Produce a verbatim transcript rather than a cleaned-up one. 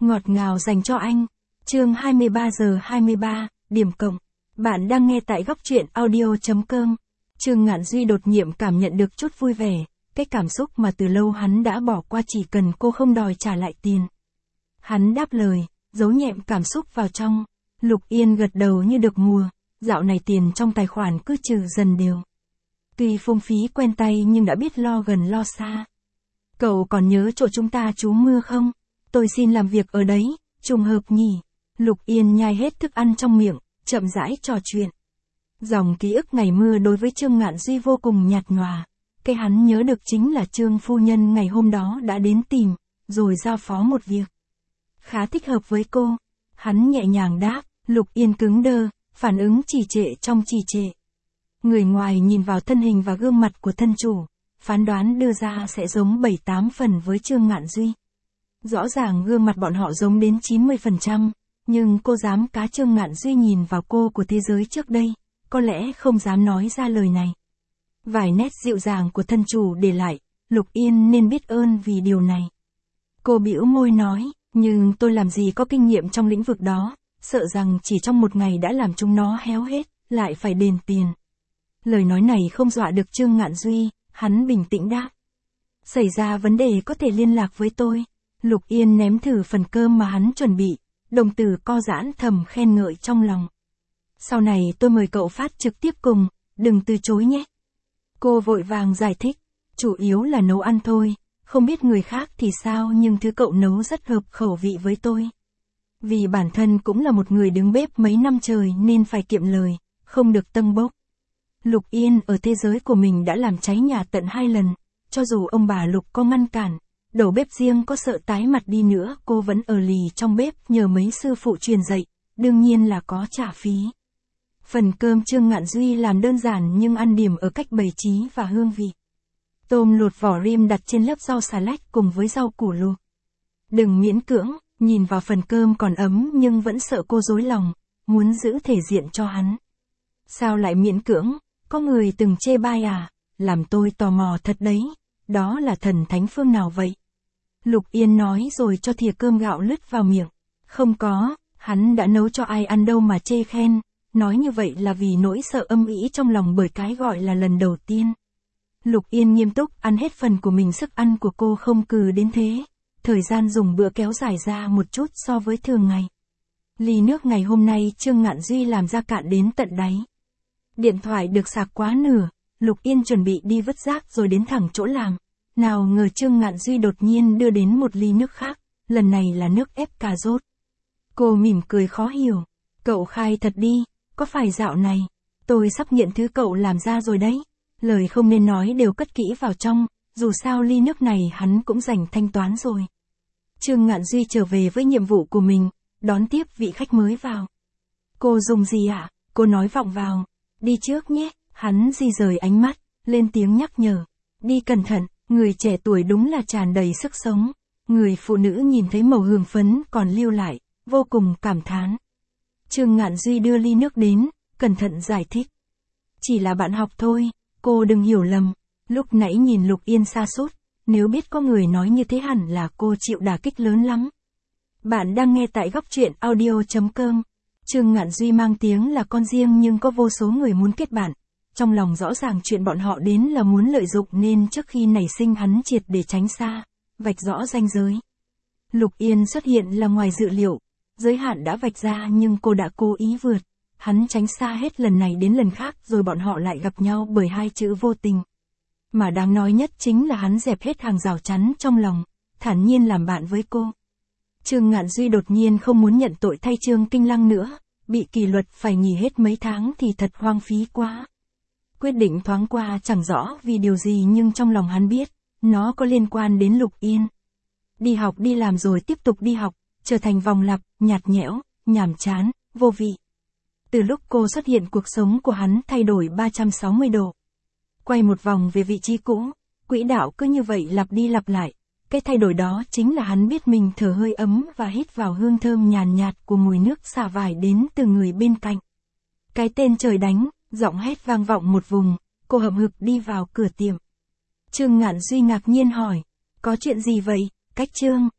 ngọt ngào dành cho anh. Chương hai mươi ba giờ hai mươi ba, điểm cộng. Bạn đang nghe tại góc truyện audio chấm com. Trương Ngạn Duy đột nhiệm cảm nhận được chút vui vẻ, cái cảm xúc mà từ lâu hắn đã bỏ qua chỉ cần cô không đòi trả lại tiền. Hắn đáp lời, giấu nhẹm cảm xúc vào trong. Lục Yên gật đầu như được mùa, dạo này tiền trong tài khoản cứ trừ dần đều. Tuy phung phí quen tay nhưng đã biết lo gần lo xa. Cậu còn nhớ chỗ chúng ta trú mưa không? Tôi xin làm việc ở đấy, trùng hợp nhỉ. Lục Yên nhai hết thức ăn trong miệng, chậm rãi trò chuyện. Dòng ký ức ngày mưa đối với Trương Ngạn Duy vô cùng nhạt nhòa. Cái hắn nhớ được chính là Trương phu nhân ngày hôm đó đã đến tìm, rồi giao phó một việc. Khá thích hợp với cô. Hắn nhẹ nhàng đáp, Lục Yên cứng đơ, phản ứng trì trệ trong trì trệ. Người ngoài nhìn vào thân hình và gương mặt của thân chủ, phán đoán đưa ra sẽ giống bảy tám phần với Trương Ngạn Duy. Rõ ràng gương mặt bọn họ giống đến chín mươi phần trăm, nhưng cô dám cá Trương Ngạn Duy nhìn vào cô của thế giới trước đây, có lẽ không dám nói ra lời này. Vài nét dịu dàng của thân chủ để lại, Lục Yên nên biết ơn vì điều này. Cô bĩu môi nói, nhưng tôi làm gì có kinh nghiệm trong lĩnh vực đó, sợ rằng chỉ trong một ngày đã làm chúng nó héo hết, lại phải đền tiền. Lời nói này không dọa được Trương Ngạn Duy, hắn bình tĩnh đáp. Xảy ra vấn đề có thể liên lạc với tôi. Lục Yên ném thử phần cơm mà hắn chuẩn bị, đồng tử co giãn thầm khen ngợi trong lòng. Sau này tôi mời cậu phát trực tiếp cùng, đừng từ chối nhé. Cô vội vàng giải thích, chủ yếu là nấu ăn thôi, không biết người khác thì sao nhưng thứ cậu nấu rất hợp khẩu vị với tôi. Vì bản thân cũng là một người đứng bếp mấy năm trời nên phải kiệm lời, không được tâng bốc. Lục Yên ở thế giới của mình đã làm cháy nhà tận hai lần, cho dù ông bà Lục có ngăn cản, đầu bếp riêng có sợ tái mặt đi nữa cô vẫn ở lì trong bếp nhờ mấy sư phụ truyền dạy, đương nhiên là có trả phí. Phần cơm Trương Ngạn Duy làm đơn giản nhưng ăn điểm ở cách bày trí và hương vị. Tôm luộc vỏ rim đặt trên lớp rau xà lách cùng với rau củ luộc. Đừng miễn cưỡng, nhìn vào phần cơm còn ấm nhưng vẫn sợ cô dối lòng, muốn giữ thể diện cho hắn. Sao lại miễn cưỡng, có người từng chê bai à, làm tôi tò mò thật đấy, đó là thần thánh phương nào vậy? Lục Yên nói rồi cho thìa cơm gạo lứt vào miệng. Không có, hắn đã nấu cho ai ăn đâu mà chê khen, nói như vậy là vì nỗi sợ âm ỉ trong lòng bởi cái gọi là lần đầu tiên. Lục Yên nghiêm túc ăn hết phần của mình, sức ăn của cô không cừ đến thế, thời gian dùng bữa kéo dài ra một chút so với thường ngày. Ly nước ngày hôm nay Trương Ngạn Duy làm ra cạn đến tận đáy. Điện thoại được sạc quá nửa, Lục Yên chuẩn bị đi vứt rác rồi đến thẳng chỗ làm. Nào ngờ Trương Ngạn Duy đột nhiên đưa đến một ly nước khác, lần này là nước ép cà rốt. Cô mỉm cười khó hiểu, cậu khai thật đi, có phải dạo này, tôi sắp nghiện thứ cậu làm ra rồi đấy. Lời không nên nói đều cất kỹ vào trong, dù sao ly nước này hắn cũng dành thanh toán rồi. Trương Ngạn Duy trở về với nhiệm vụ của mình, đón tiếp vị khách mới vào. Cô dùng gì ạ? À? Cô nói vọng vào. Đi trước nhé, hắn di rời ánh mắt, lên tiếng nhắc nhở. Đi cẩn thận, người trẻ tuổi đúng là tràn đầy sức sống. Người phụ nữ nhìn thấy màu hương phấn còn lưu lại, vô cùng cảm thán. Trương Ngạn Duy đưa ly nước đến, cẩn thận giải thích. Chỉ là bạn học thôi, cô đừng hiểu lầm. Lúc nãy nhìn Lục Yên sa sút, nếu biết có người nói như thế hẳn là cô chịu đả kích lớn lắm. Bạn đang nghe tại góc truyện audio chấm com. Trương Ngạn Duy mang tiếng là con riêng nhưng có vô số người muốn kết bạn. Trong lòng rõ ràng chuyện bọn họ đến là muốn lợi dụng nên trước khi nảy sinh hắn triệt để tránh xa, vạch rõ ranh giới. Lục Yên xuất hiện là ngoài dự liệu, giới hạn đã vạch ra nhưng cô đã cố ý vượt. Hắn tránh xa hết lần này đến lần khác rồi bọn họ lại gặp nhau bởi hai chữ vô tình. Mà đáng nói nhất chính là hắn dẹp hết hàng rào chắn trong lòng, thản nhiên làm bạn với cô. Trương Ngạn Duy đột nhiên không muốn nhận tội thay Trương Kinh Lăng nữa, bị kỷ luật phải nghỉ hết mấy tháng thì thật hoang phí quá. Quyết định thoáng qua chẳng rõ vì điều gì nhưng trong lòng hắn biết, nó có liên quan đến Lục Yên. Đi học đi làm rồi tiếp tục đi học, trở thành vòng lặp, nhạt nhẽo, nhàm chán, vô vị. Từ lúc cô xuất hiện cuộc sống của hắn thay đổi ba trăm sáu mươi độ. Quay một vòng về vị trí cũ, quỹ đạo cứ như vậy lặp đi lặp lại. Cái thay đổi đó chính là hắn biết mình thở hơi ấm và hít vào hương thơm nhàn nhạt của mùi nước xả vải đến từ người bên cạnh. Cái tên trời đánh, giọng hét vang vọng một vùng, cô hậm hực đi vào cửa tiệm. Trương Ngạn Duy ngạc nhiên hỏi, có chuyện gì vậy, Cách Trương?